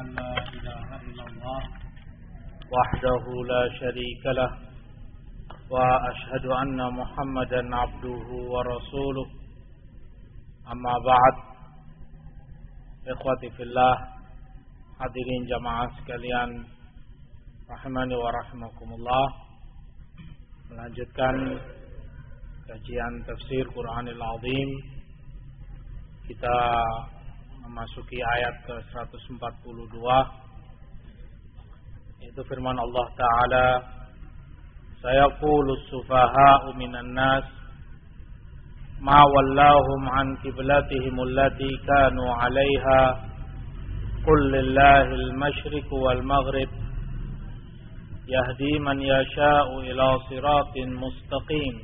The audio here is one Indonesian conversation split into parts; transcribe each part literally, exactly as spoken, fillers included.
أن لا إله إلا الله وحده لا شريك له وأشهد أن محمدا عبده ورسوله أما بعد Ikhwati fillah, hadirin jamaah sekalian rahimani wa rahimakumullah. Melanjutkan kajian tafsir Quranil Azim, kita memasuki ayat ke seratus empat puluh dua, yaitu firman Allah Ta'ala, sayaqulu sufaha'u minan nas ma wallahum an qiblatihim allati kanu 'alaiha qul lillahil masyriqu wal maghrib yahdi man yasha'u ila siratin mustaqim.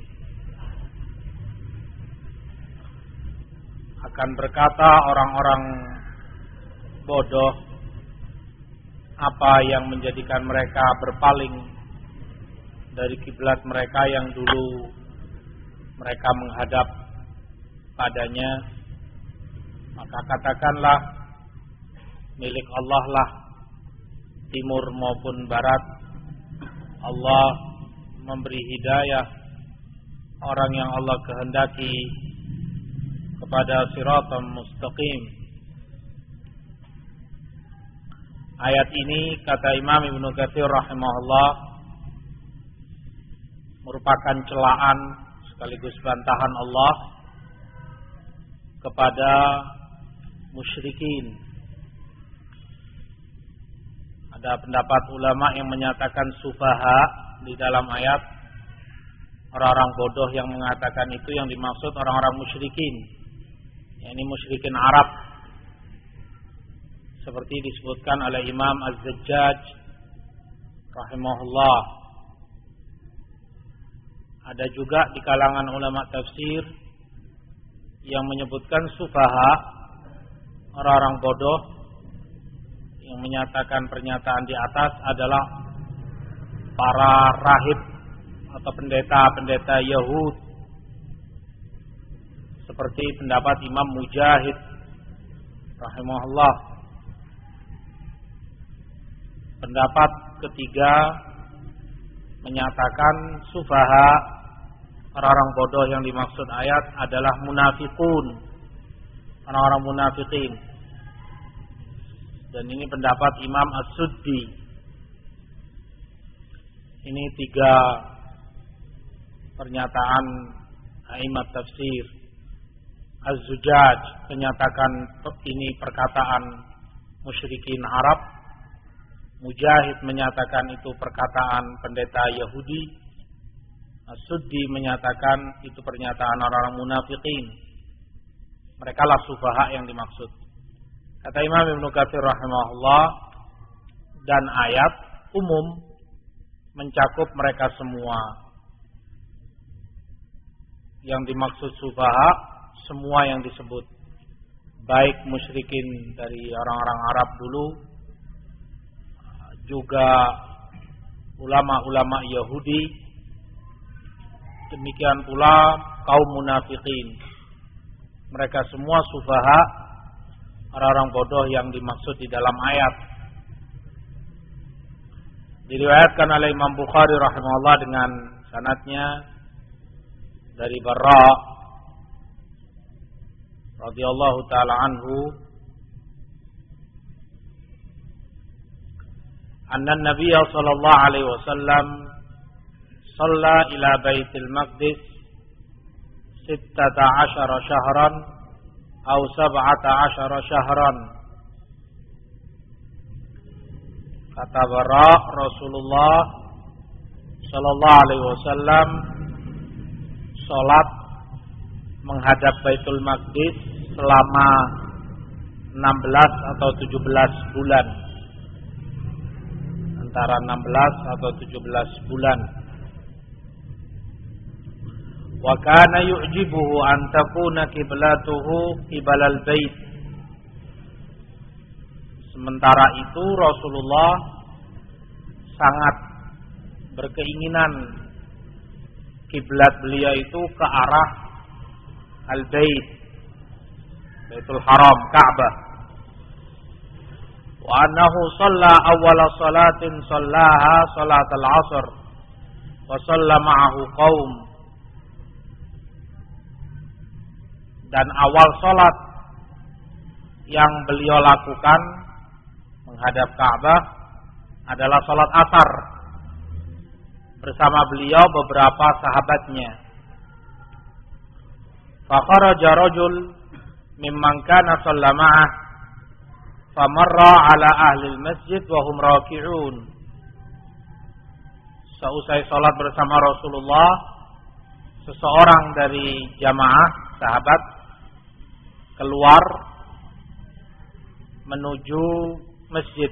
Akan berkata orang-orang bodoh, apa yang menjadikan mereka berpaling dari kiblat mereka yang dulu mereka menghadap padanya. Maka katakanlah, milik Allah lah timur maupun barat. Allah memberi hidayah orang yang Allah kehendaki kepada siratal mustaqim. Ayat ini, kata Imam Ibnu Katsir rahimahullah, merupakan celaan sekaligus bantahan Allah kepada musyrikin. Ada pendapat ulama yang menyatakan sufaha di dalam ayat, orang-orang bodoh yang mengatakan itu yang dimaksud orang-orang musyrikin, yakni musyrikin Arab, seperti disebutkan oleh Imam Az-Zajjaj rahimahullah. Ada juga di kalangan ulama tafsir yang menyebutkan sufaha, orang-orang bodoh yang menyatakan pernyataan di atas adalah para rahib atau pendeta-pendeta Yahud, seperti pendapat Imam Mujahid rahimahullah. Pendapat ketiga menyatakan sufaha, orang-orang bodoh yang dimaksud ayat adalah munafikun, orang-orang munafikin. Dan ini pendapat Imam As-Suddi. Ini tiga pernyataan a'immat tafsir. Az-Zujaj menyatakan ini perkataan musyrikin Arab. Mujahid menyatakan itu perkataan pendeta Yahudi. As-Suddi menyatakan itu pernyataan orang-orang munafikin. Mereka lah sufaha yang dimaksud. Kata Imam Ibnu Katsir rahimahullah, dan ayat umum mencakup mereka semua. Yang dimaksud sufaha semua yang disebut, baik musyrikin dari orang-orang Arab dulu, juga ulama-ulama Yahudi, demikian pula kaum munafikin. Mereka semua sufaha, orang-orang bodoh yang dimaksud di dalam ayat. Diriwayatkan oleh Imam Bukhari rahimahullah dengan sanadnya dari Barra radhiyallahu taala anhu, anna an-nabiy sallallahu alaihi wasallam shalla ila Baitul Maqdis sittata asyara syahran aw sab'ata asyara syahran. Kata Bara, Rasulullah sallallahu alaihi wasallam salat menghadap Baitul Maqdis selama enam belas atau tujuh belas bulan. Antara enam belas atau tujuh belas bulan. Wa kana yu'jibuhu an takuna qiblatuhu qibalal bait. Sementara itu Rasulullah sangat berkeinginan kiblat beliau itu ke arah al-bait, Baitul Haram, Ka'bah. wa annahu shalla awwala salatin shallaha salatal 'asr wa shalla ma'ahu qaum. Dan awal salat yang beliau lakukan menghadap Ka'bah adalah salat asar bersama beliau beberapa sahabatnya. Fa kharaja rajul mimman kana sallama'a famarra ala ahli al-masjid wa hum raki'un. Seusai salat bersama Rasulullah, seseorang dari jamaah sahabat keluar menuju masjid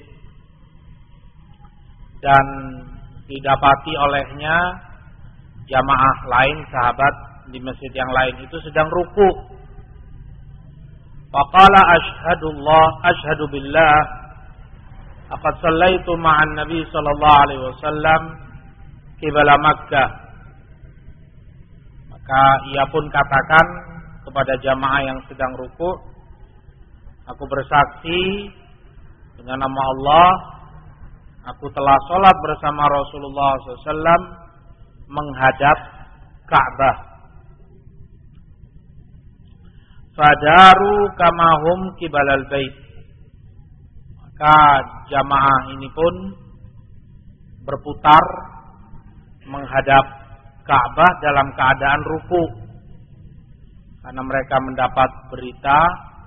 dan didapati olehnya jamaah lain sahabat di masjid yang lain itu sedang ruku. Faqala asyhadullah asyhadu billah laqad shallaitu ma'an nabi sallallahu alaihi wasallam qibla Makkah. Maka ia pun katakan kepada jamaah yang sedang ruku, aku bersaksi dengan nama Allah, aku telah sholat bersama Rasulullah shallallahu alaihi wasallam menghadap Ka'bah. Fadaru kamahum kibalal bait. Maka jamaah ini pun berputar menghadap Ka'bah dalam keadaan ruku, karena mereka mendapat berita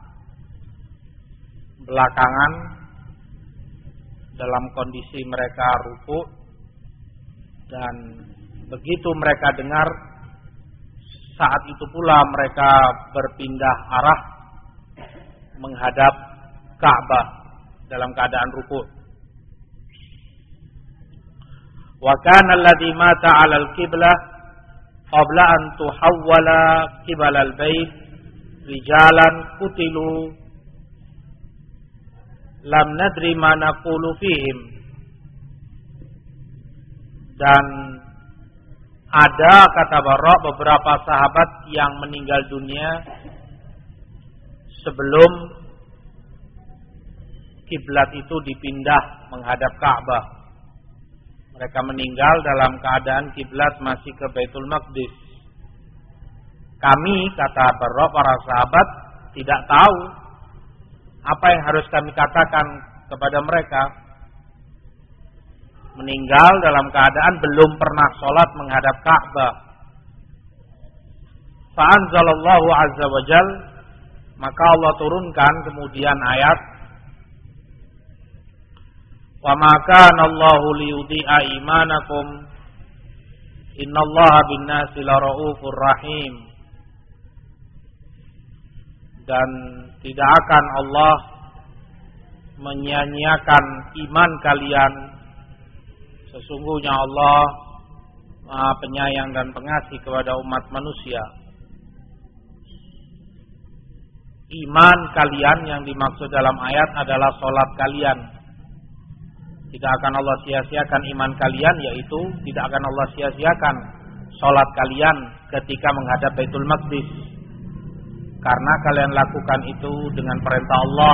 belakangan dalam kondisi mereka ruku, dan begitu mereka dengar, saat itu pula mereka berpindah arah menghadap Ka'bah dalam keadaan ruku. Wa kana alladhi mata 'ala al-qiblah qabla an tuhawwala qibala al-bait rijalan qutilu lam nadri ma naqulu fihim. Dan ada, kata Barra, beberapa sahabat yang meninggal dunia sebelum kiblat itu dipindah menghadap Ka'bah. Mereka meninggal dalam keadaan kiblat masih ke Baitul Maqdis. Kami, kata Barra, para sahabat tidak tahu apa yang harus kami katakan kepada mereka. Meninggal dalam keadaan belum pernah sholat menghadap Ka'bah. Fa'anzalallahu azza wa jal, maka Allah turunkan kemudian ayat, wa ma kana Allahu liyudhi'a imanakum innallaha bin-nasi laraufur rahim. Dan tidak akan Allah menyia-nyiakan iman kalian, sesungguhnya Allah Maha penyayang dan pengasih kepada umat manusia. Iman kalian yang dimaksud dalam ayat adalah sholat kalian. Tidak akan Allah sia-siakan iman kalian, yaitu tidak akan Allah sia-siakan sholat kalian ketika menghadap Baitul Maqdis, karena kalian lakukan itu dengan perintah Allah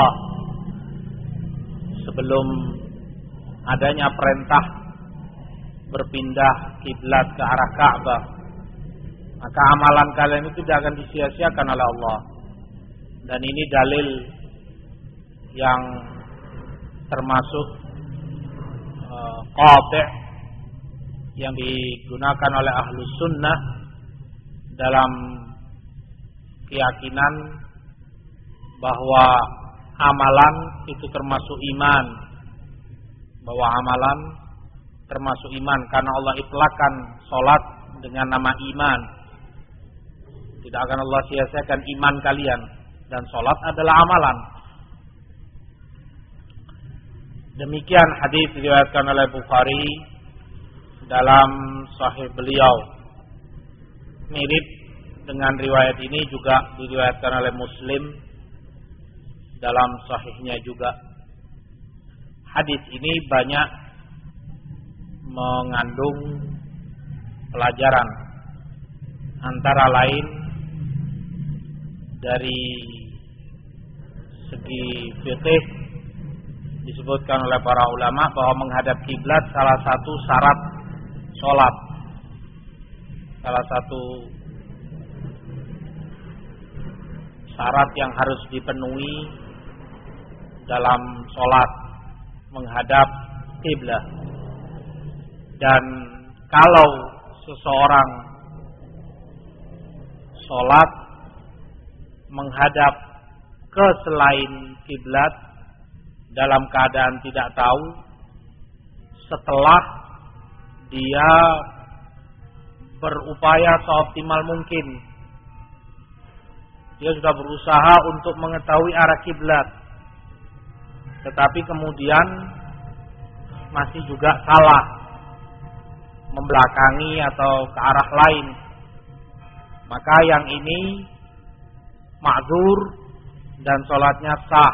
sebelum adanya perintah berpindah kiblat ke arah Ka'bah. Maka amalan kalian itu tidak akan disia-siakan oleh Allah. Dan ini dalil yang termasuk uh, qati' yang digunakan oleh Ahlus Sunnah dalam keyakinan bahwa amalan itu termasuk iman, bahwa amalan termasuk iman, karena Allah itlaqkan salat dengan nama iman. Tidak akan Allah sia-siakan iman kalian, dan salat adalah amalan. Demikian hadis diriwayatkan oleh Bukhari dalam sahih beliau. Mirip dengan riwayat ini juga diriwayatkan oleh Muslim dalam sahihnya juga. Hadis ini banyak mengandung pelajaran, antara lain dari segi fikih disebutkan oleh para ulama bahwa menghadap kiblat salah satu syarat sholat, salah satu syarat yang harus dipenuhi dalam sholat menghadap kiblat. Dan kalau seseorang sholat menghadap ke selain kiblat dalam keadaan tidak tahu, setelah dia berupaya seoptimal mungkin, dia sudah berusaha untuk mengetahui arah kiblat, tetapi kemudian masih juga salah, membelakangi atau ke arah lain, maka yang ini ma'dzur dan sholatnya sah.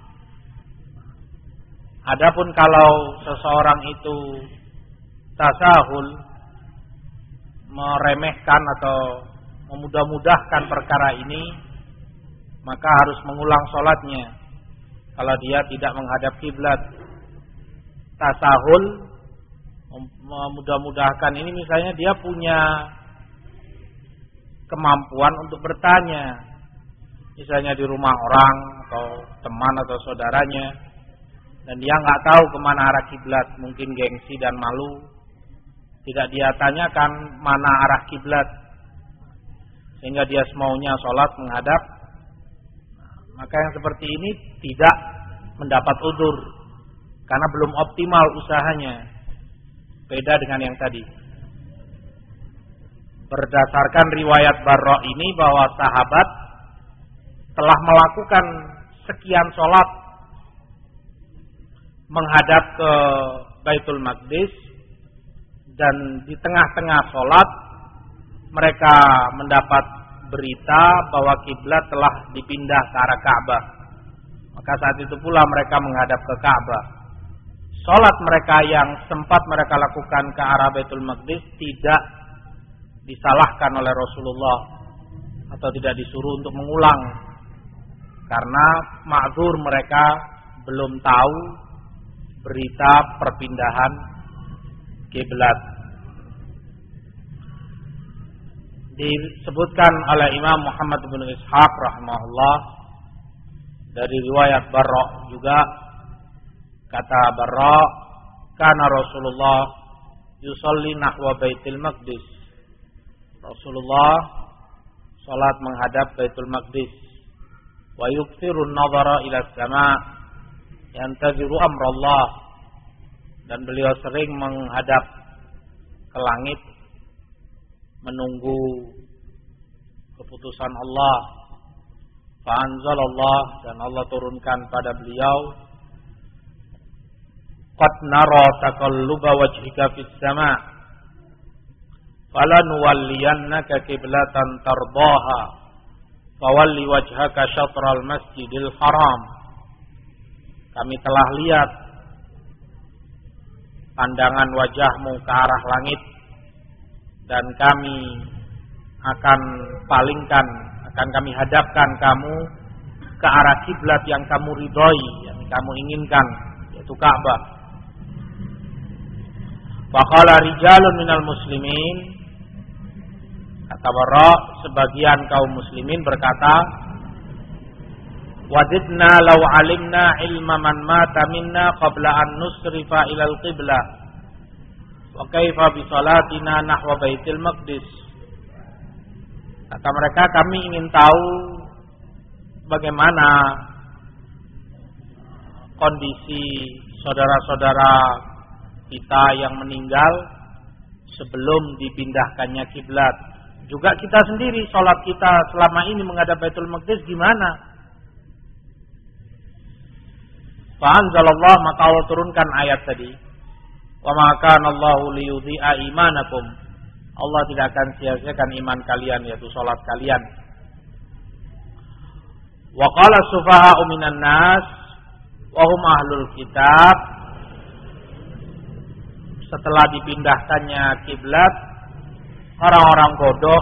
Adapun kalau seseorang itu tasahul, meremehkan atau memudah-mudahkan perkara ini, maka harus mengulang sholatnya kalau dia tidak menghadap kiblat. Tasahul, memudah-mudahkan ini misalnya dia punya kemampuan untuk bertanya, misalnya di rumah orang atau teman atau saudaranya, dan dia nggak tahu kemana arah kiblat, mungkin gengsi dan malu, tidak dia tanyakan mana arah kiblat, sehingga dia semaunya sholat menghadap, maka yang seperti ini tidak mendapat udzur karena belum optimal usahanya. Beda dengan yang tadi. Berdasarkan riwayat Barra ini bahwa sahabat telah melakukan sekian sholat menghadap ke Baitul Maqdis, dan di tengah-tengah sholat mereka mendapat berita bahwa kiblat telah dipindah ke arah Ka'bah. Maka saat itu pula mereka menghadap ke Ka'bah. Sholat mereka yang sempat mereka lakukan ke arah Baitul Maqdis tidak disalahkan oleh Rasulullah atau tidak disuruh untuk mengulang, karena ma'dzur, mereka belum tahu berita perpindahan kiblat. Disebutkan oleh Imam Muhammad bin Ishaq rahimahullah dari riwayat Barra juga, kata Barra, kana Rasulullah yusalli nahwa Baitul Maqdis. Rasulullah salat menghadap Baitul Maqdis, wa yukthiru an-nadhara ila as-sama' yantaziru amrallah, dan beliau sering menghadap ke langit menunggu keputusan Allah. Fa anzalallah, dan Allah turunkan pada beliau, qad nara taqalluba wajhika fis sama' falanuwalliyannaka qiblatan tardaha fawalli wajhaka syatral masjidil haram. Kami telah lihat pandangan wajahmu ke arah langit, dan kami akan palingkan, akan kami hadapkan kamu ke arah kiblat yang kamu ridhoi, yang kamu inginkan, yaitu Ka'bah. Faqala rijalun minal muslimin, kata Barra, sebagian kaum muslimin berkata, wadidna law alimna ilma man mata minna qabla an nusrifa ilal qiblah wa kaifa bi salatina nahwa Baitul Maqdis. Kata mereka, kami ingin tahu bagaimana kondisi saudara-saudara kita yang meninggal sebelum dipindahkannya kiblat. Juga kita sendiri, sholat kita selama ini menghadap Baitul Maqdis gimana? Fa'anzalallah, maka Allah turunkan ayat tadi. Wa ma kana Allahu liyudhi'a imanakum. Allah tidak akan sia-siakan iman kalian, yaitu sholat kalian. Wa qala sufaha'u minan nas wa hum ahlul kitab. Setelah dipindahkannya kiblat, orang-orang bodoh,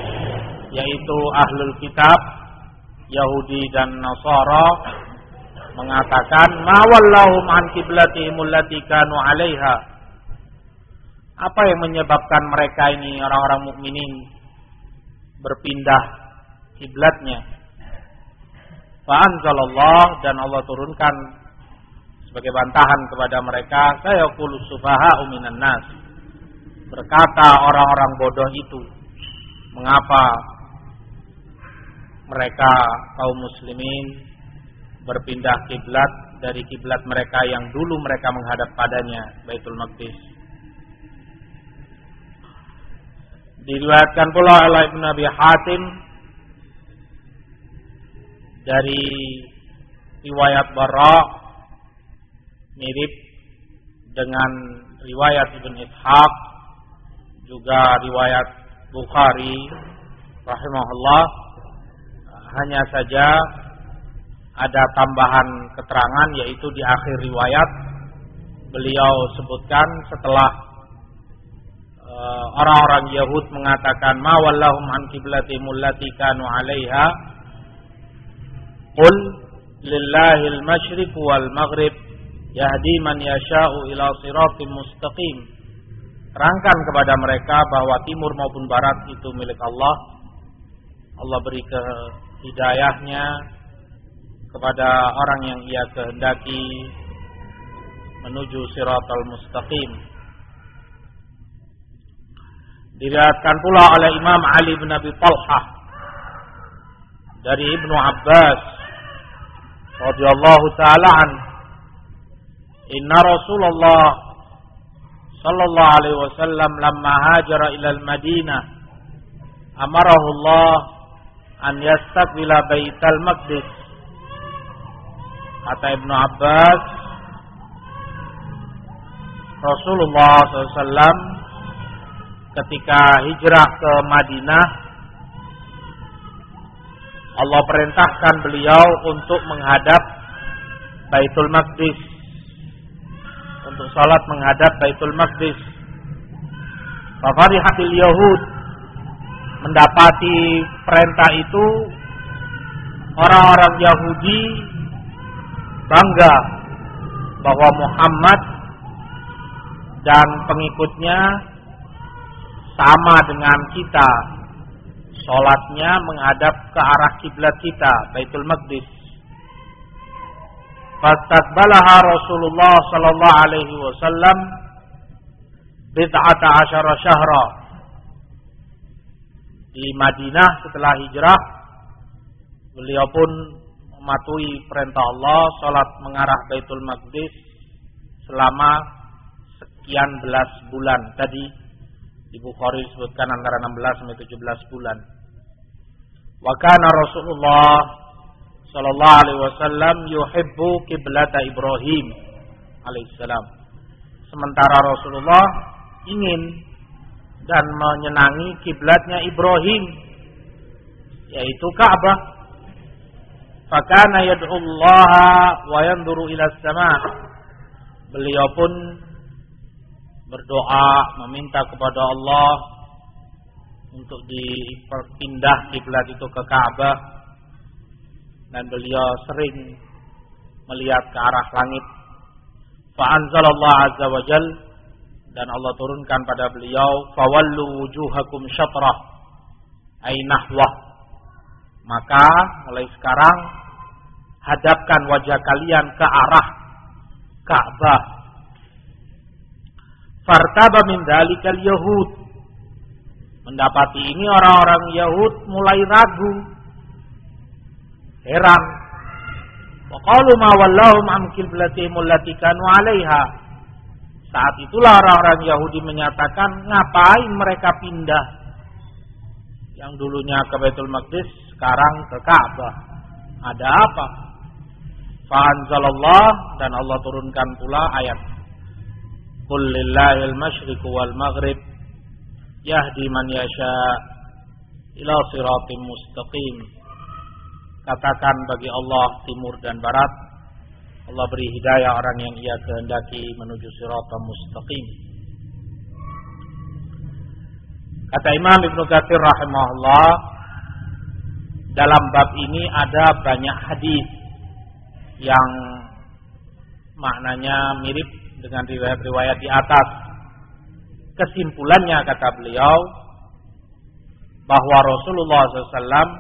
yaitu ahlul kitab, Yahudi dan Nasara, mengatakan ma wallahum an qiblatihim allati kanu 'alaiha. Apa yang menyebabkan mereka ini orang-orang mukminin berpindah kiblatnya? Fa anzalallah, dan Allah turunkan sebagai bantahan kepada mereka, sayaqulu sufaha'u minan nas. Berkata orang-orang bodoh itu, mengapa mereka kaum muslimin berpindah kiblat dari kiblat mereka yang dulu mereka menghadap padanya, Baitul Maqdis. Diriwayatkan pula oleh Ibnu Abi Hatim dari riwayat Bara, mirip dengan riwayat Ibn Ishaq, juga riwayat Bukhari rahimahullah. Hanya saja ada tambahan keterangan, yaitu di akhir riwayat beliau sebutkan setelah uh, orang-orang Yahud mengatakan ma wallahum an qiblatihim allati kanu 'alaiha, qul lillahil masyriq wal maghrib yahdi man yasha'u ila siratim mustaqim. Terangkan kepada mereka bahwa timur maupun barat itu milik Allah. Allah beri ke hidayahnya kepada orang yang ia kehendaki menuju siratal mustaqim. Diriwayatkan pula oleh Imam Ali bin Abi Thalhah dari Ibnu Abbas radhiyallahu taala an, inna Rasulullah sallallahu alaihi wasallam lamma hajara ila al-Madinah amarahu Allah an yastaqbila Baitul Maqdis. Kata Ibnu Abbas, Rasulullah sallallahu alaihi wasallam ketika hijrah ke Madinah, Allah perintahkan beliau untuk menghadap Baitul Maqdis, untuk salat menghadap Baitul Maqdis. Fafarihatil Yahud, mendapati perintah itu orang-orang Yahudi bangga bahwa Muhammad dan pengikutnya sama dengan kita, salatnya menghadap ke arah kiblat kita, Baitul Maqdis. Fastaqbalaha Rasulullah sallallahu alaihi wasallam bid'ata asyara syahra. Di Madinah setelah hijrah, beliau pun mematuhi perintah Allah, salat mengarah Baitul Maqdis selama sekian belas bulan. Tadi di Bukhari disebutkan antara enam belas sampai tujuh belas bulan. Wa kana Rasulullah sallallahu alaihi wasallam yuhibbu kiblata Ibrahim alaihissalam. Sementara Rasulullah ingin dan menyenangi kiblatnya Ibrahim, yaitu Ka'bah. Fakana yad'u Allah wa yanzuru ila as-sama'. Beliau pun berdoa meminta kepada Allah untuk dipindah kiblat itu ke Ka'bah, dan beliau sering melihat ke arah langit. Fa anzalallahu azza wa jal, dan Allah turunkan pada beliau, fawallu wujuhakum syatrah ay nahwah. Maka mulai sekarang hadapkan wajah kalian ke arah Ka'bah. Fartaba min dalikal yahud. Mendapati ini orang-orang Yahud mulai ragu, heran. Wa qalu ma wallahum an qiblatihim allati kanu 'alaiha. Saat itulah orang-orang Yahudi menyatakan, ngapain mereka pindah yang dulunya ke Baitul Maqdis sekarang ke Ka'bah? Ada apa? Fa anzalallah, dan Allah turunkan pula ayat, qul lillahil masyriq wal maghrib yahdi man yasha ila siratim mustaqim. Katakan bagi Allah timur dan barat, Allah beri hidayah orang yang ia kehendaki menuju siratal mustaqim. Kata Imam Ibnu Katsir rahimahullah, dalam bab ini ada banyak hadis yang maknanya mirip dengan riwayat-riwayat di atas. Kesimpulannya kata beliau bahwa Rasulullah shallallahu alaihi wasallam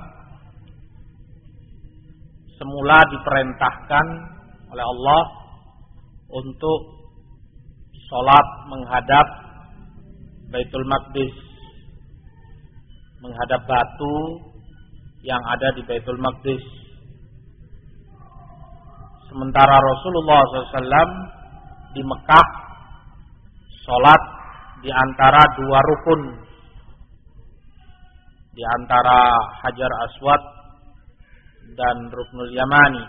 semula diperintahkan oleh Allah untuk sholat menghadap Baitul Maqdis, menghadap batu yang ada di Baitul Maqdis. Sementara Rasulullah shallallahu alaihi wasallam di Mekah sholat di antara dua rukun, di antara Hajar Aswad dan Ruknul Yamani.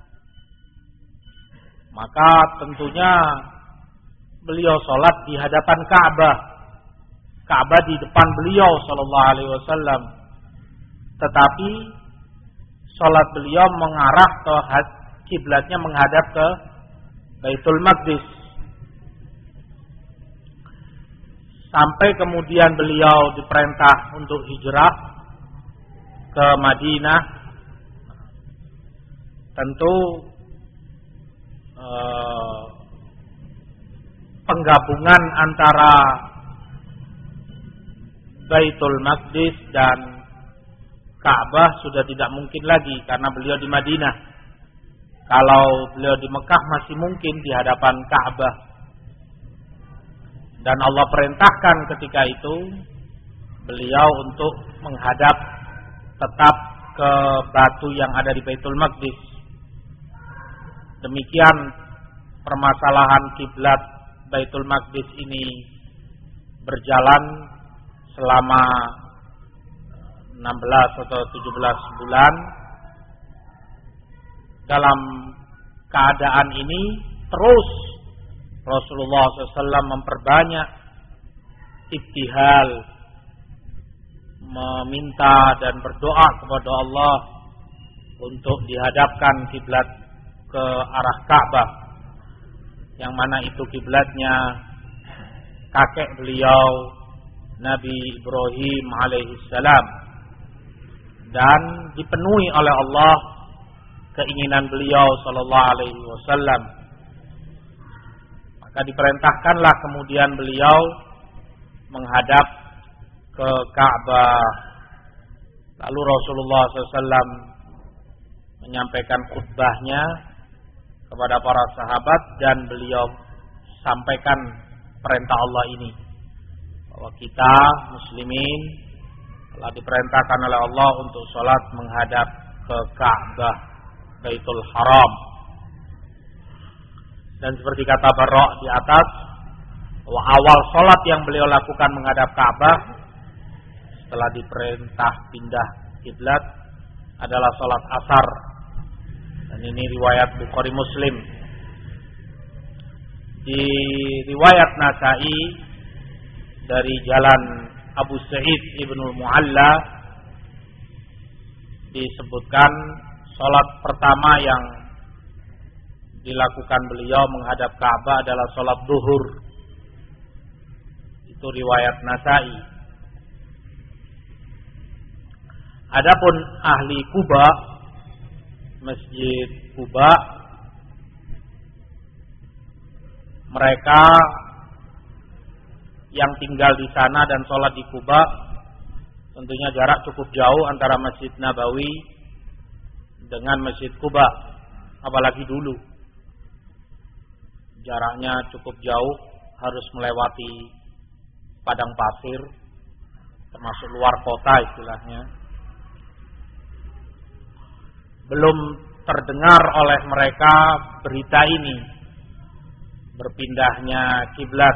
Maka tentunya beliau sholat di hadapan Ka'bah, Ka'bah di depan beliau sallallahu alaihi wasallam. Tetapi sholat beliau mengarah ke kiblatnya menghadap ke Baitul Maqdis. Sampai kemudian beliau diperintah untuk hijrah ke Madinah. Tentu eh, penggabungan antara Baitul Maqdis dan Ka'bah sudah tidak mungkin lagi karena beliau di Madinah. Kalau beliau di Mekah masih mungkin di hadapan Ka'bah. Dan Allah perintahkan ketika itu beliau untuk menghadap tetap ke batu yang ada di Baitul Maqdis. Demikian permasalahan kiblat Baitul Maqdis ini berjalan selama enam belas atau tujuh belas bulan. Dalam keadaan ini terus Rasulullah shallallahu alaihi wasallam memperbanyak ibtihal, meminta dan berdoa kepada Allah untuk dihadapkan kiblat ke arah Ka'bah, yang mana itu kiblatnya kakek beliau Nabi Ibrahim alaihissalam, dan dipenuhi oleh Allah keinginan beliau sallallahu alaihi wasallam. Maka diperintahkanlah kemudian beliau menghadap ke Ka'bah. Lalu Rasulullah shallallahu alaihi wasallam menyampaikan khutbahnya kepada para sahabat dan beliau sampaikan perintah Allah ini, bahwa kita muslimin telah diperintahkan oleh Allah untuk sholat menghadap ke Ka'bah, Baitul Haram. Dan seperti kata Barra' di atas, bahwa awal sholat yang beliau lakukan menghadap Ka'bah setelah diperintah pindah kiblat adalah sholat asar. Dan ini riwayat Bukhari Muslim. Di riwayat Nasa'i dari jalan Abu Sa'id Ibnul Mu'alla disebutkan sholat pertama yang dilakukan beliau menghadap Ka'bah adalah sholat duhur. Itu riwayat Nasa'i. Adapun ahli Kuba, Masjid Kuba, mereka yang tinggal di sana dan sholat di Kuba, tentunya jarak cukup jauh antara Masjid Nabawi dengan Masjid Kuba, apalagi dulu jaraknya cukup jauh, harus melewati padang pasir, termasuk luar kota istilahnya. Belum terdengar oleh mereka berita ini, berpindahnya kiblat,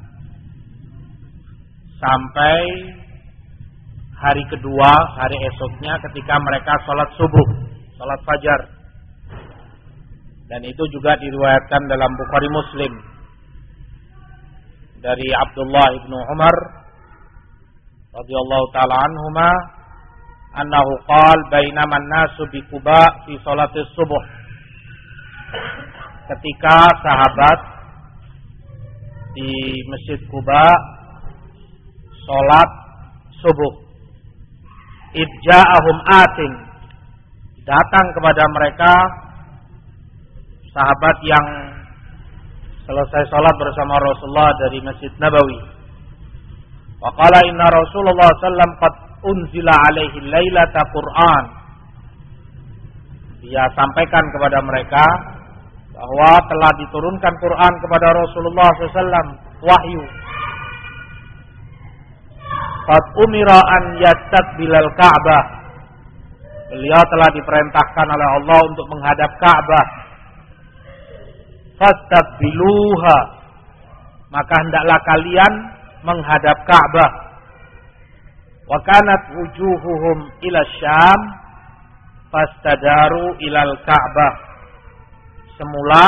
sampai hari kedua, hari esoknya ketika mereka sholat subuh, sholat fajar. Dan itu juga diriwayatkan dalam Bukhari Muslim dari Abdullah ibnu Umar radhiyallahu taala anhuma, annahu qala bainama an-nasu bi Quba fi sholatis subuh. Ketika sahabat di Masjid Quba sholat subuh, idja'ahum atin, datang kepada mereka sahabat yang selesai sholat bersama Rasulullah dari Masjid Nabawi. Wa qala inna Rasulullah sallallahu alaihi wasallam qad unzila alaihi lailata Qur'an. Dia sampaikan kepada mereka bahwa telah diturunkan Quran kepada Rasulullah sallallahu alaihi wasallam, wahyu. Qad umira an yastaqbilal Ka'bah. Beliau telah diperintahkan oleh Allah untuk menghadap Ka'bah. Fastaqbiluha. Maka hendaklah kalian menghadap Ka'bah. Wa kanat wujuhuhum ila Syam fastadaru ilal Ka'bah. Semula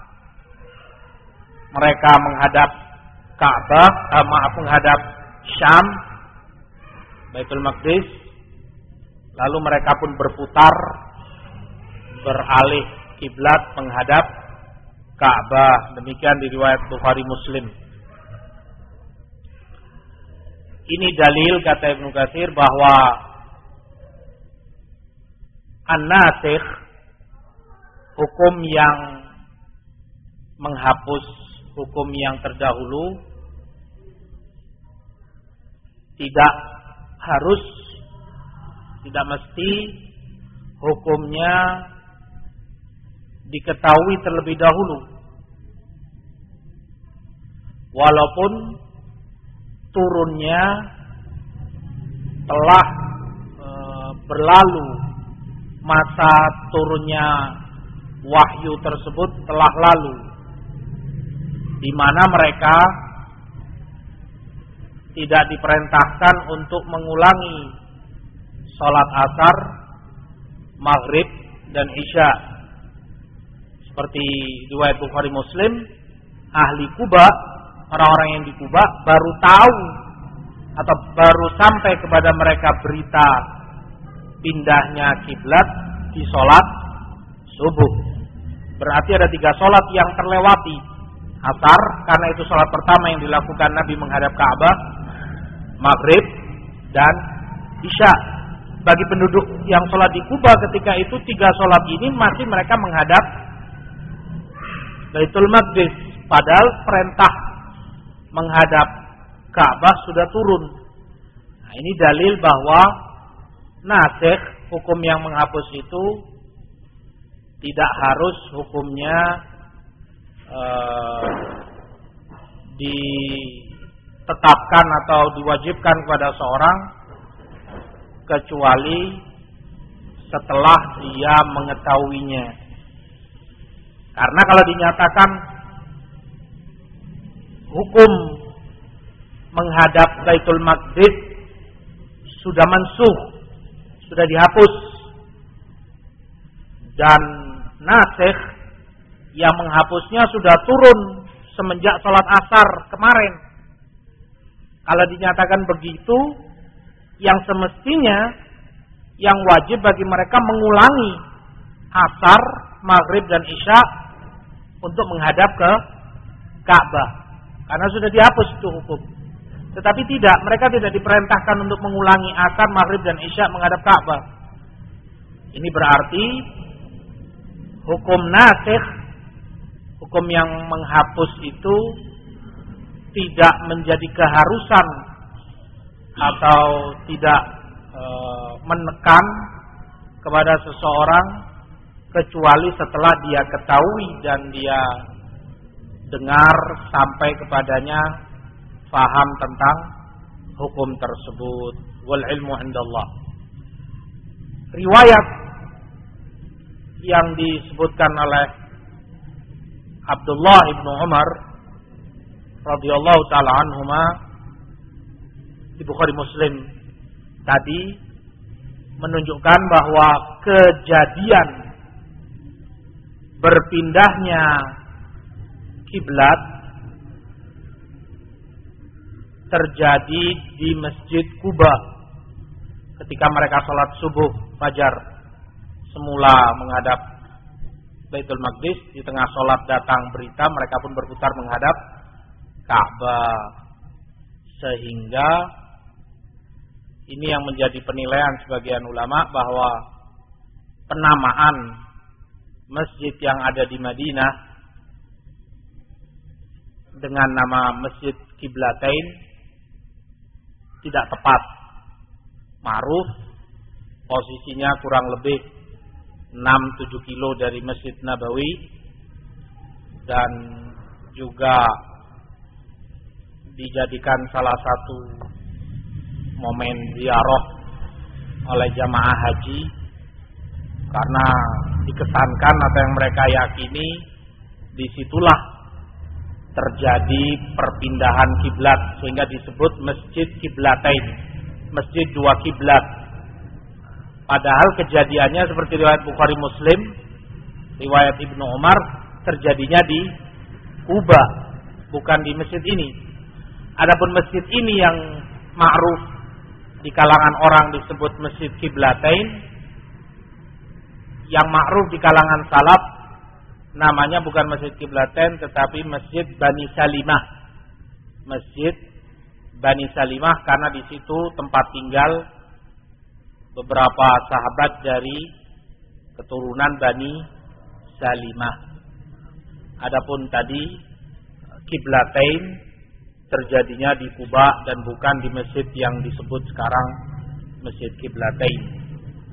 mereka menghadap Ka'bah, eh, maaf menghadap Syam, Baitul Maqdis, lalu mereka pun berputar beralih kiblat menghadap Ka'bah. Demikian di riwayat Bukhari Muslim. Ini dalil kata Ibnu Katsir bahwa an-nasikh, hukum yang menghapus hukum yang terdahulu, tidak harus, tidak mesti hukumnya diketahui terlebih dahulu. Walaupun turunnya telah e, berlalu, masa turunnya wahyu tersebut telah lalu, di mana mereka tidak diperintahkan untuk mengulangi sholat asar, maghrib, dan isya. Seperti riwayat Bukhari Muslim, ahli Kuba, orang-orang yang di Kuba baru tahu atau baru sampai kepada mereka berita pindahnya kiblat di sholat subuh. Berarti ada tiga sholat yang terlewati. Asar, karena itu sholat pertama yang dilakukan Nabi menghadap Ka'bah, maghrib, dan isya. Bagi penduduk yang sholat di Kuba ketika itu, tiga sholat ini masih mereka menghadap Baitul Maqdis. Padahal perintah menghadap Ka'bah sudah turun. Nah, ini dalil bahwa nasikh, hukum yang menghapus itu tidak harus hukumnya uh, ditetapkan atau diwajibkan kepada seorang kecuali setelah dia mengetahuinya. Karena kalau dinyatakan hukum menghadap Baitul Maqdis sudah mansuh, sudah dihapus, dan nasikh yang menghapusnya sudah turun semenjak sholat asar kemarin. Kalau dinyatakan begitu, yang semestinya yang wajib bagi mereka mengulangi asar, maghrib, dan isya untuk menghadap ke Ka'bah, karena sudah dihapus itu hukum. Tetapi tidak, mereka tidak diperintahkan untuk mengulangi asar, maghrib, dan isya menghadap Ka'bah. Ini berarti hukum nasikh, hukum yang menghapus itu tidak menjadi keharusan atau tidak e, menekan kepada seseorang kecuali setelah dia ketahui dan dia dengar sampai kepadanya faham tentang hukum tersebut. Wal ilmu indallah. Riwayat yang disebutkan oleh Abdullah ibnu Umar radhiyallahu taala anhuma di Bukhari Muslim tadi menunjukkan bahwa kejadian berpindahnya kiblat terjadi di Masjid Kuba ketika mereka sholat subuh fajar. Semula menghadap Baitul Maqdis, di tengah sholat datang berita, mereka pun berputar menghadap Ka'bah. Sehingga ini yang menjadi penilaian sebagian ulama bahwa penamaan masjid yang ada di Madinah dengan nama Masjid Qiblatain tidak tepat. Ma'ruf posisinya kurang lebih enam tujuh kilo dari Masjid Nabawi dan juga dijadikan salah satu momen ziarah oleh jamaah haji karena dikesankan atau yang mereka yakini disitulah terjadi perpindahan kiblat sehingga disebut Masjid Qiblatain, masjid dua kiblat. Padahal kejadiannya seperti riwayat Bukhari Muslim, riwayat Ibnu Umar, terjadinya di Kuba, bukan di masjid ini. Adapun masjid ini yang ma'ruf di kalangan orang disebut Masjid Qiblatain, yang ma'ruf di kalangan salaf namanya bukan Masjid Qiblatain tetapi Masjid Bani Salimah. Masjid Bani Salimah karena di situ tempat tinggal beberapa sahabat dari keturunan Bani Salimah. Adapun tadi Qiblatain terjadinya di Kuba dan bukan di masjid yang disebut sekarang Masjid Qiblatain.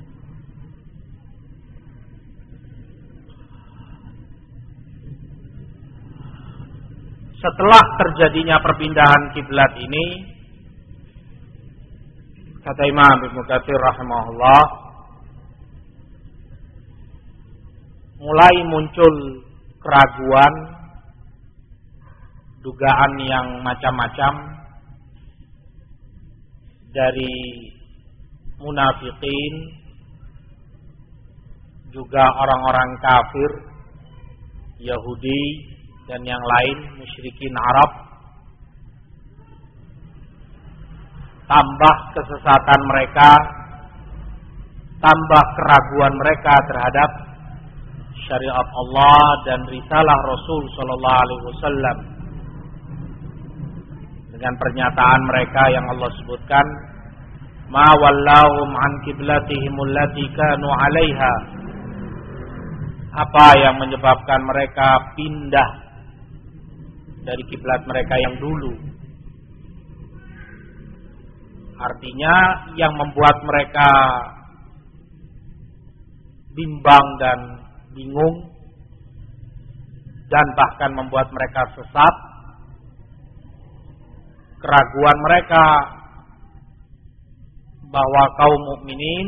Setelah terjadinya perpindahan kiblat ini, kata Imam Ibnu Katsir rahimahullah, mulai muncul keraguan, dugaan yang macam-macam dari munafikin, juga orang-orang kafir, Yahudi dan yang lain, musyrikin Arab. Tambah kesesatan mereka, tambah keraguan mereka terhadap syariat Allah dan risalah Rasul sallallahu alaihi wasallam. Dengan pernyataan mereka yang Allah sebutkan, ma wallahum an qiblatihim allati kanu 'alaiha. Apa yang menyebabkan mereka pindah dari kiblat mereka yang dulu? Artinya yang membuat mereka bimbang dan bingung dan bahkan membuat mereka sesat, keraguan mereka bahwa kaum mukminin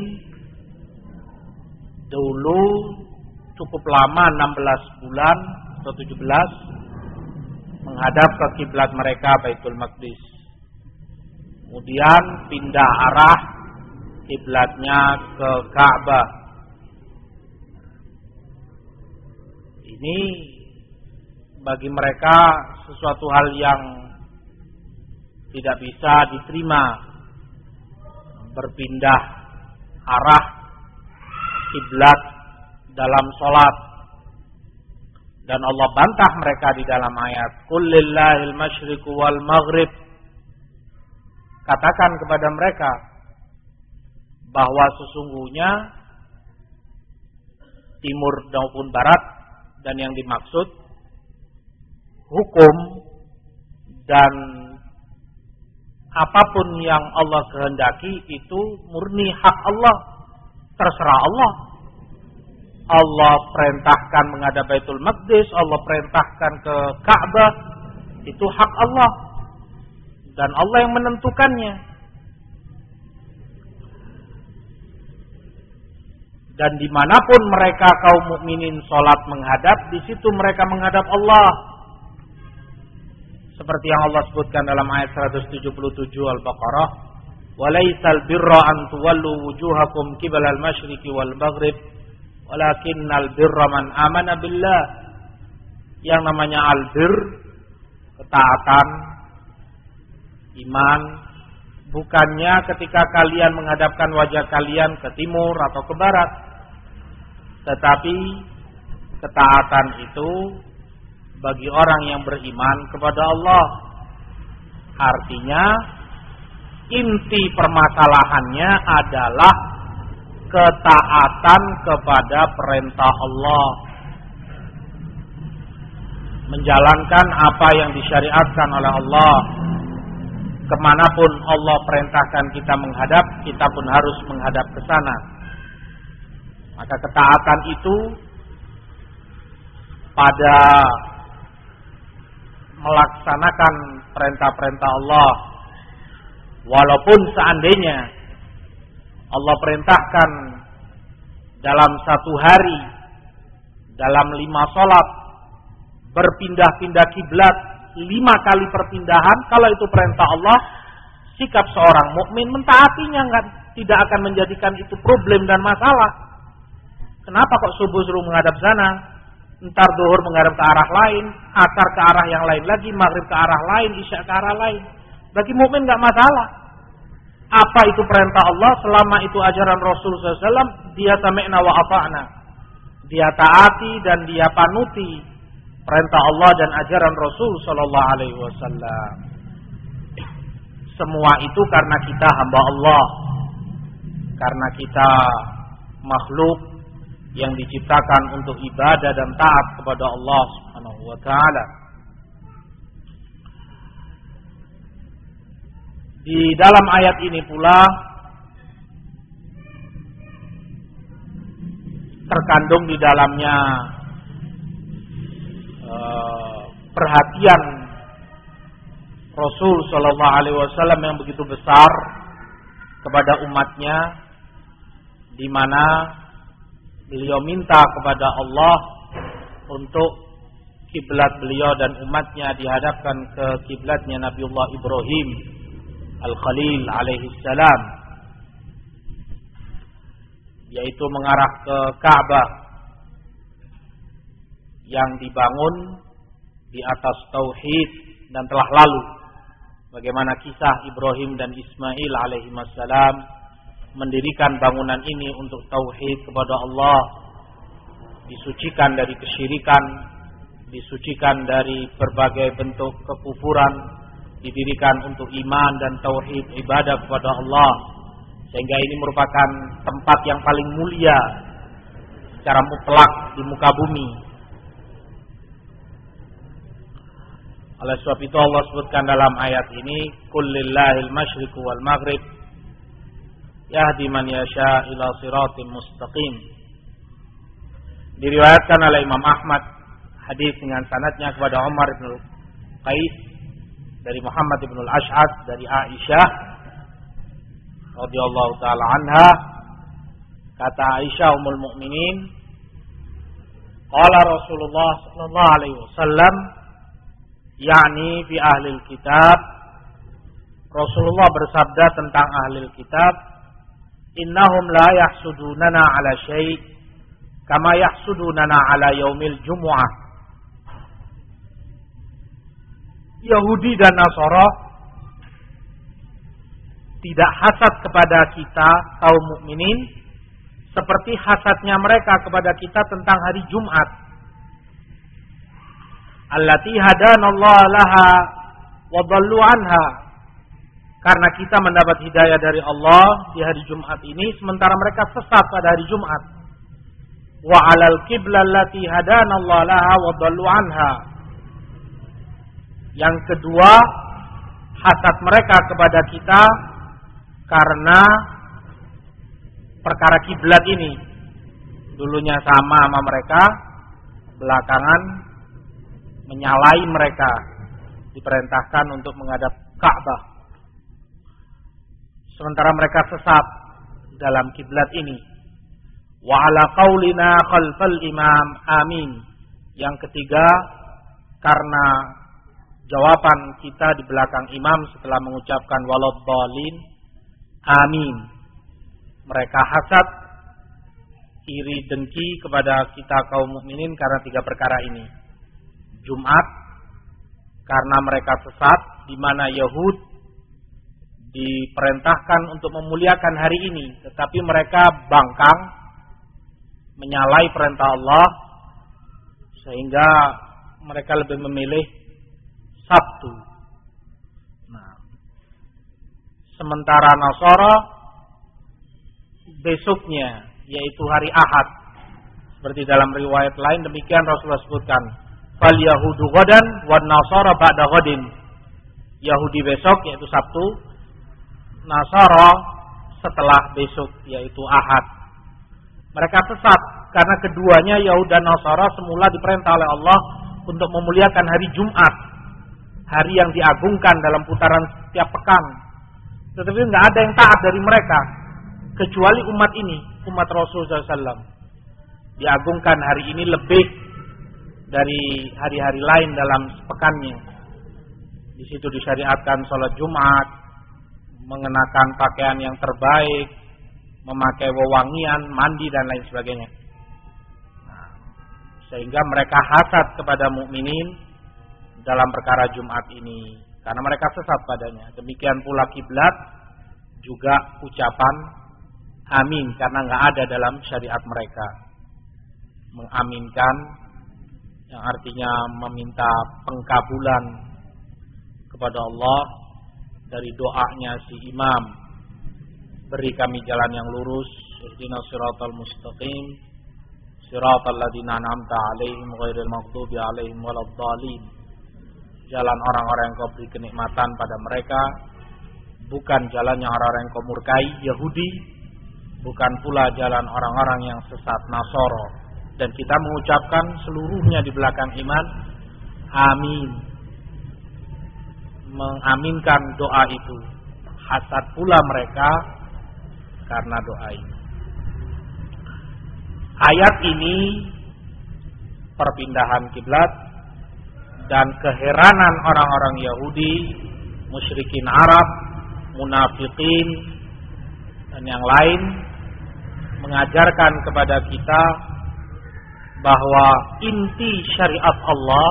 dulu cukup lama enam belas bulan atau tujuh belas menghadap ke kiblat mereka Baitul Maqdis. Kemudian pindah arah kiblatnya ke Ka'bah. Ini bagi mereka sesuatu hal yang tidak bisa diterima, berpindah arah kiblat dalam sholat. Dan Allah bantah mereka di dalam ayat, qul lillahil masyriqu wal maghrib. Katakan kepada mereka bahwa sesungguhnya timur maupun barat, dan yang dimaksud hukum dan apapun yang Allah kehendaki itu murni hak Allah, terserah Allah. Allah perintahkan menghadap Baitul Maqdis, Allah perintahkan ke Ka'bah, itu hak Allah dan Allah yang menentukannya. Dan dimanapun mereka kaum mukminin sholat menghadap, di situ mereka menghadap Allah. Seperti yang Allah sebutkan dalam ayat seratus tujuh puluh tujuh Al-Baqarah, "Walaisal birra an tuwallu wujuhakum qibalal masyriqi wal maghrib, walakinnal birra man amana billah." Yang namanya al-bir, ketaatan, iman, bukannya ketika kalian menghadapkan wajah kalian ke timur atau ke barat, tetapi ketaatan itu bagi orang yang beriman kepada Allah. Artinya inti permasalahannya adalah ketaatan kepada perintah Allah. menjalankan apa yang disyariatkan oleh Allah. Kemanapun Allah perintahkan kita menghadap, kita pun harus menghadap ke sana. Maka ketaatan itu pada melaksanakan perintah-perintah Allah, walaupun seandainya Allah perintahkan dalam satu hari, dalam lima sholat, berpindah-pindah kiblat, lima kali perpindahan, kalau itu perintah Allah, sikap seorang mukmin mentaatinya, enggak, tidak akan menjadikan itu problem dan masalah. Kenapa kok subuh suruh menghadap sana, ntar duhur menghadap ke arah lain, asar ke arah yang lain lagi, maghrib ke arah lain, isya ke arah lain? Bagi mukmin enggak masalah. Apa itu perintah Allah, selama itu ajaran Rasul sallallahu alaihi wasallam, dia sami'na wa ata'na. Dia taati dan dia panuti perintah Allah dan ajaran Rasul sallallahu alaihi wasallam. Semua itu karena kita hamba Allah, karena kita makhluk yang diciptakan untuk ibadah dan taat kepada Allah Subhanahu wa taala. Di dalam ayat ini pula terkandung di dalamnya uh, perhatian Rasul sallallahu alaihi wasallam yang begitu besar kepada umatnya, di mana beliau minta kepada Allah untuk kiblat beliau dan umatnya dihadapkan ke kiblatnya Nabiullah Ibrahim Al-Khalil alaihi salam, yaitu mengarah ke Ka'bah yang dibangun di atas tauhid, dan telah lalu bagaimana kisah Ibrahim dan Ismail alaihi salam mendirikan bangunan ini untuk tauhid kepada Allah, disucikan dari kesyirikan, disucikan dari berbagai bentuk kekufuran, didirikan untuk iman dan tauhid ibadah kepada Allah, sehingga ini merupakan tempat yang paling mulia secara mutlak di muka bumi. Oleh sebab itu Allah sebutkan dalam ayat ini, "Qul lillahil masyriqu wal maghrib yahdi man yasha ila siratim mustaqim." Diriwayatkan oleh Imam Ahmad hadis dengan sanadnya kepada Umar bin Qais dari Muhammad bin Al-Ash'ad dari Aisyah radhiyallahu taala anha, kata Aisyah ummul mukminin, qala Rasulullah sallallahu alaihi wasallam, yakni fi ahlil kitab, Rasulullah bersabda tentang ahlil kitab, innahum la yahsudunana ala syai' kama yahsudunana ala yaumil jumu'ah. Yahudi dan Nasara tidak hasad kepada kita kaum mukminin seperti hasadnya mereka kepada kita tentang hari Jumat. Allati hadanallahu laha wa dhallu anha. Karena kita mendapat hidayah dari Allah di hari Jumat ini, sementara mereka sesat pada hari Jumat. Wa 'alal qiblah allati hadanallahu laha wa dhallu anha. Yang kedua, hasad mereka kepada kita karena perkara kiblat ini. Dulunya sama sama mereka, belakangan menyalahi mereka, diperintahkan untuk menghadap Ka'bah. Sementara mereka sesat dalam kiblat ini. Wa 'ala qaulina khalfal imam amin. Yang ketiga, karena jawaban kita di belakang imam setelah mengucapkan waladhdallin, amin. Mereka hasad, iri, dengki kepada kita kaum mukminin karena tiga perkara ini. Jumat, karena mereka sesat, di mana Yahud diperintahkan untuk memuliakan hari ini, tetapi mereka bangkang, menyalahi perintah Allah, sehingga mereka lebih memilih Sabtu. Nah, sementara Nasara besoknya, yaitu hari Ahad. Seperti dalam riwayat lain demikian Rasulullah sebutkan, fal yahudu ghadan wan nasara ba'da ghadin. Yahudi besok yaitu Sabtu, Nasara setelah besok yaitu Ahad. Mereka sesat karena keduanya Yahudi dan Nasara semula diperintah oleh Allah untuk memuliakan hari Jumat, hari yang diagungkan dalam putaran setiap pekan. Tetapi nggak ada yang taat dari mereka kecuali umat ini, umat Rasul sallallahu alaihi wasallam. Diagungkan hari ini lebih dari hari-hari lain dalam pekannya. Di situ disyariatkan sholat Jumat, mengenakan pakaian yang terbaik, memakai wewangian, mandi dan lain sebagainya. Nah, sehingga mereka hasad kepada mukminin dalam perkara Jumat ini karena mereka sesat padanya. Demikian pula kiblat juga ucapan amin karena nggak ada dalam syariat mereka. Mengaminkan yang artinya meminta pengkabulan kepada Allah dari doanya si imam, beri kami jalan yang lurus, ihdinas siratal mustaqim, siratal ladzina an'amta 'alaihim ghairil maghdubi 'alaihim waladdallin. Jalan orang-orang yang kau beri kenikmatan pada mereka, bukan jalannya orang-orang yang kau murkai Yahudi, bukan pula jalan orang-orang yang sesat Nasara. Dan kita mengucapkan seluruhnya di belakang iman, amin. Mengaminkan doa itu. Hasad pula mereka karena doa ini. Ayat ini perpindahan kiblat dan keheranan orang-orang Yahudi, musyrikin Arab, munafikin dan yang lain mengajarkan kepada kita bahwa inti syariat Allah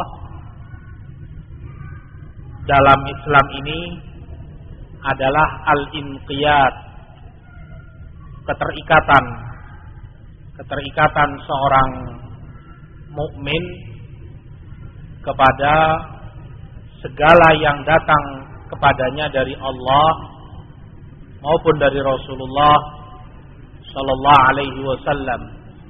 dalam Islam ini adalah al-inqiyad, keterikatan, keterikatan seorang mukmin kepada segala yang datang kepadanya dari Allah maupun dari Rasulullah sallallahu alaihi wasallam.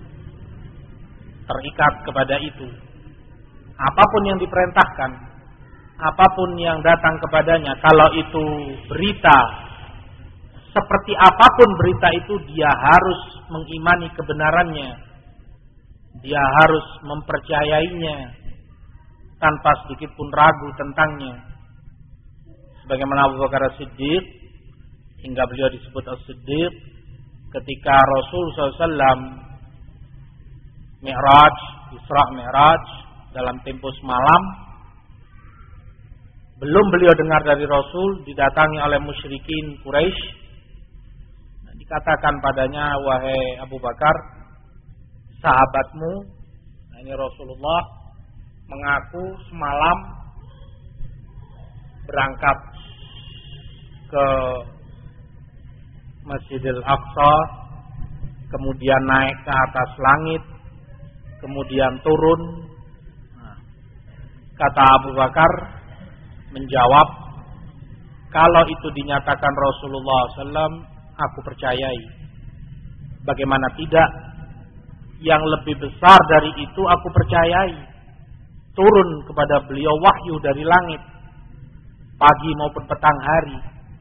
Terikat kepada itu. Apapun yang diperintahkan, apapun yang datang kepadanya, kalau itu berita, seperti apapun berita itu, dia harus mengimani kebenarannya. Dia harus mempercayainya tanpa sedikit pun ragu tentangnya. Sebagaimana Abu Bakar As-Siddiq, hingga beliau disebut As-Siddiq, ketika Rasul sallallahu alaihi wasallam Mi'raj, Isra Mi'raj dalam tempo semalam, belum beliau dengar dari Rasul, didatangi oleh musyrikin Quraisy. Nah, dikatakan padanya, wahai Abu Bakar, sahabatmu, nah ini Rasulullah, mengaku semalam berangkat ke Masjidil Aqsa, kemudian naik ke atas langit, kemudian turun. Nah, kata Abu Bakar menjawab, kalau itu dinyatakan Rasulullah sallallahu alaihi wasallam, aku percayai. Bagaimana tidak? Yang lebih besar dari itu aku percayai. Turun kepada beliau wahyu dari langit, pagi maupun petang hari.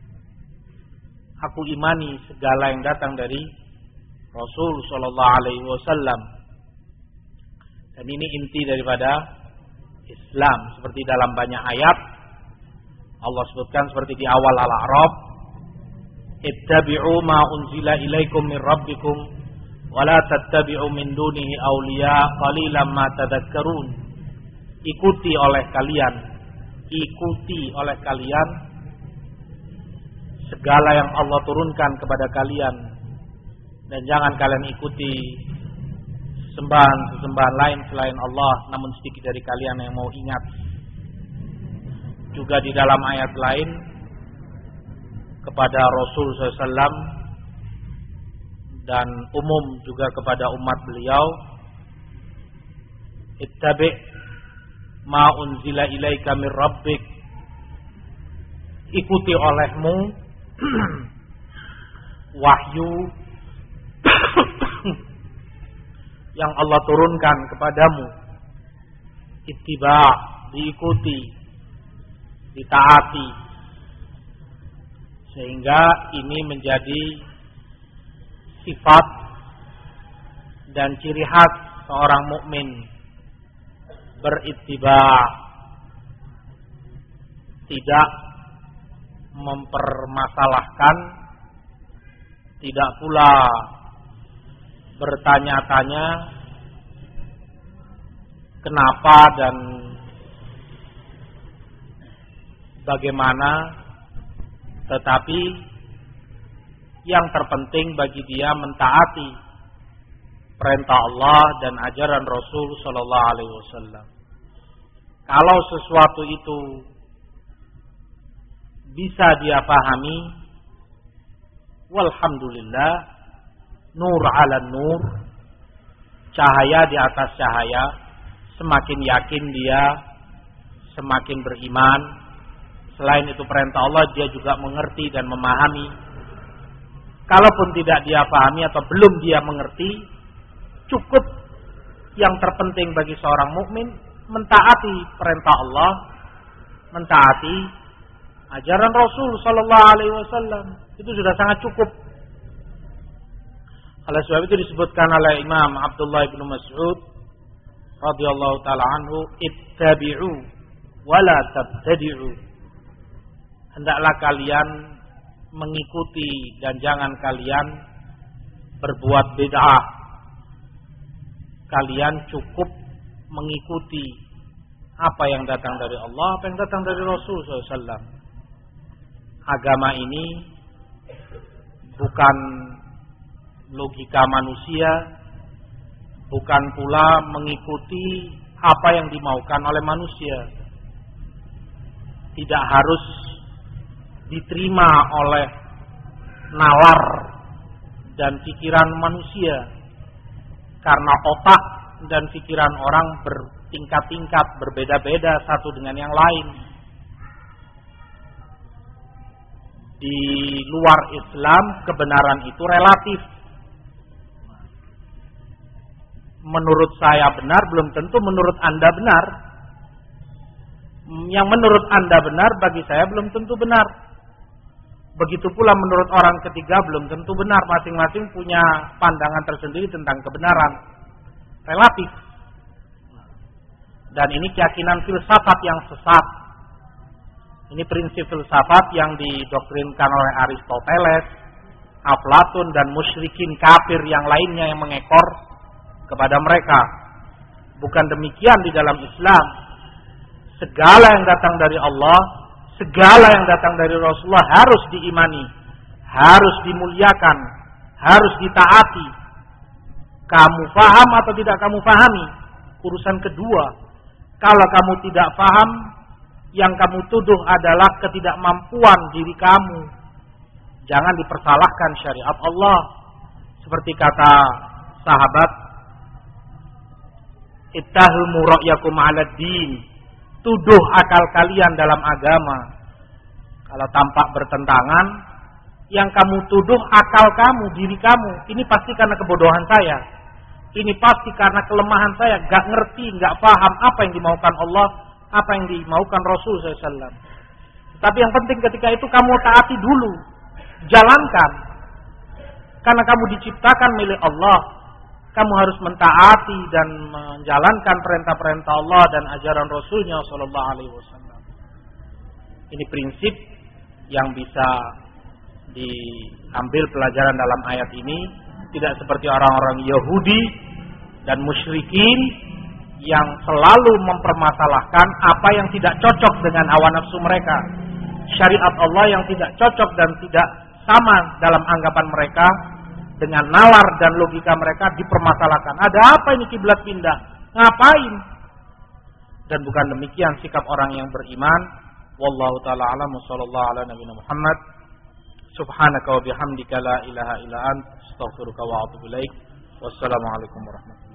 Aku imani segala yang datang dari Rasul sallallahu alaihi wasallam. Dan ini inti daripada Islam. Seperti dalam banyak ayat Allah sebutkan, seperti di awal Al-A'raf, ittabi'u ma unzila ilaikum min rabbikum wa la tattabi'u min dunihi awliya qalilan ma tadhakkarun. Ikuti oleh kalian, ikuti oleh kalian segala yang Allah turunkan kepada kalian, dan jangan kalian ikuti sembahan-sembahan lain selain Allah, namun sedikit dari kalian yang mau ingat. Juga di dalam ayat lain kepada Rasul sallallahu alaihi wasallam dan umum juga kepada umat beliau, ittabi' ma unzila ilaika mir rabbik, ikuti olehmu wahyu yang Allah turunkan kepadamu. ittiba, diikuti, ditaati. Sehingga ini menjadi sifat dan ciri khas seorang mukmin, berittiba, tidak mempermasalahkan, tidak pula bertanya-tanya kenapa dan bagaimana, tetapi yang terpenting bagi dia mentaati perintah Allah dan ajaran Rasul sallallahu alaihi wasallam. Kalau sesuatu itu bisa dia pahami, walhamdulillah, nur ala nur, cahaya di atas cahaya, semakin yakin dia, semakin beriman. Selain itu perintah Allah, dia juga mengerti dan memahami. Kalaupun tidak dia pahami atau belum dia mengerti, cukup yang terpenting bagi seorang mukmin mentaati perintah Allah, mentaati ajaran Rasul sallallahu alaihi wasallam. Itu sudah sangat cukup. Oleh sebab itu disebutkan oleh Imam Abdullah bin Mas'ud radhiyallahu taala anhu, ittabi'u wa la tabtadi'u. Hendaklah kalian mengikuti dan jangan kalian berbuat bid'ah. Kalian cukup mengikuti apa yang datang dari Allah, apa yang datang dari Rasul sallallahu alaihi wasallam. Agama ini bukan logika manusia, bukan pula mengikuti apa yang dimaukan oleh manusia. Tidak harus diterima oleh nalar dan pikiran manusia, karena otak dan pikiran orang bertingkat-tingkat, berbeda-beda satu dengan yang lain. Di luar Islam kebenaran itu relatif. Menurut saya benar, belum tentu menurut Anda benar. Yang menurut Anda benar, bagi saya belum tentu benar. Begitu pula menurut orang ketiga belum tentu benar. Masing-masing punya pandangan tersendiri tentang kebenaran. Relatif. Dan ini keyakinan filsafat yang sesat. Ini prinsip filsafat yang didoktrinkan oleh Aristoteles, Aflatun, dan musyrikin kafir yang lainnya yang mengekor kepada mereka. Bukan demikian di dalam Islam. Segala yang datang dari Allah, segala yang datang dari Rasulullah harus diimani, harus dimuliakan, harus ditaati. Kamu paham atau tidak kamu pahami, urusan kedua. Kalau kamu tidak paham, yang kamu tuduh adalah ketidakmampuan diri kamu. Jangan dipersalahkan syariat Allah. Seperti kata sahabat, ittahimu ra'yakum 'ala din. Tuduh akal kalian dalam agama. Kalau tampak bertentangan, yang kamu tuduh akal kamu, diri kamu. Ini pasti karena kebodohan saya. Ini pasti karena kelemahan saya. Gak ngerti, gak paham apa yang dimaukan Allah, apa yang dimaukan Rasul sallallahu alaihi wasallam. Tapi yang penting ketika itu kamu taati dulu. Jalankan. Karena kamu diciptakan milik Allah. Kamu harus mentaati dan menjalankan perintah-perintah Allah dan ajaran Rasulnya sallallahu alaihi wasallam. Ini prinsip yang bisa diambil pelajaran dalam ayat ini. Tidak seperti orang-orang Yahudi dan musyrikin yang selalu mempermasalahkan apa yang tidak cocok dengan hawa nafsu mereka. Syariat Allah yang tidak cocok dan tidak sama dalam anggapan mereka dengan nalar dan logika mereka dipermasalahkan. Ada apa ini kiblat pindah? Ngapain? Dan bukan demikian sikap orang yang beriman. Wallahu ta'ala alam, sallallahu ala nabiyina Muhammad. Subhanaka wa bihamdika la ilaha illa ant, astaghfiruka wa atubu ilaik. Wassalamualaikum warahmatullahi wabarakatuh.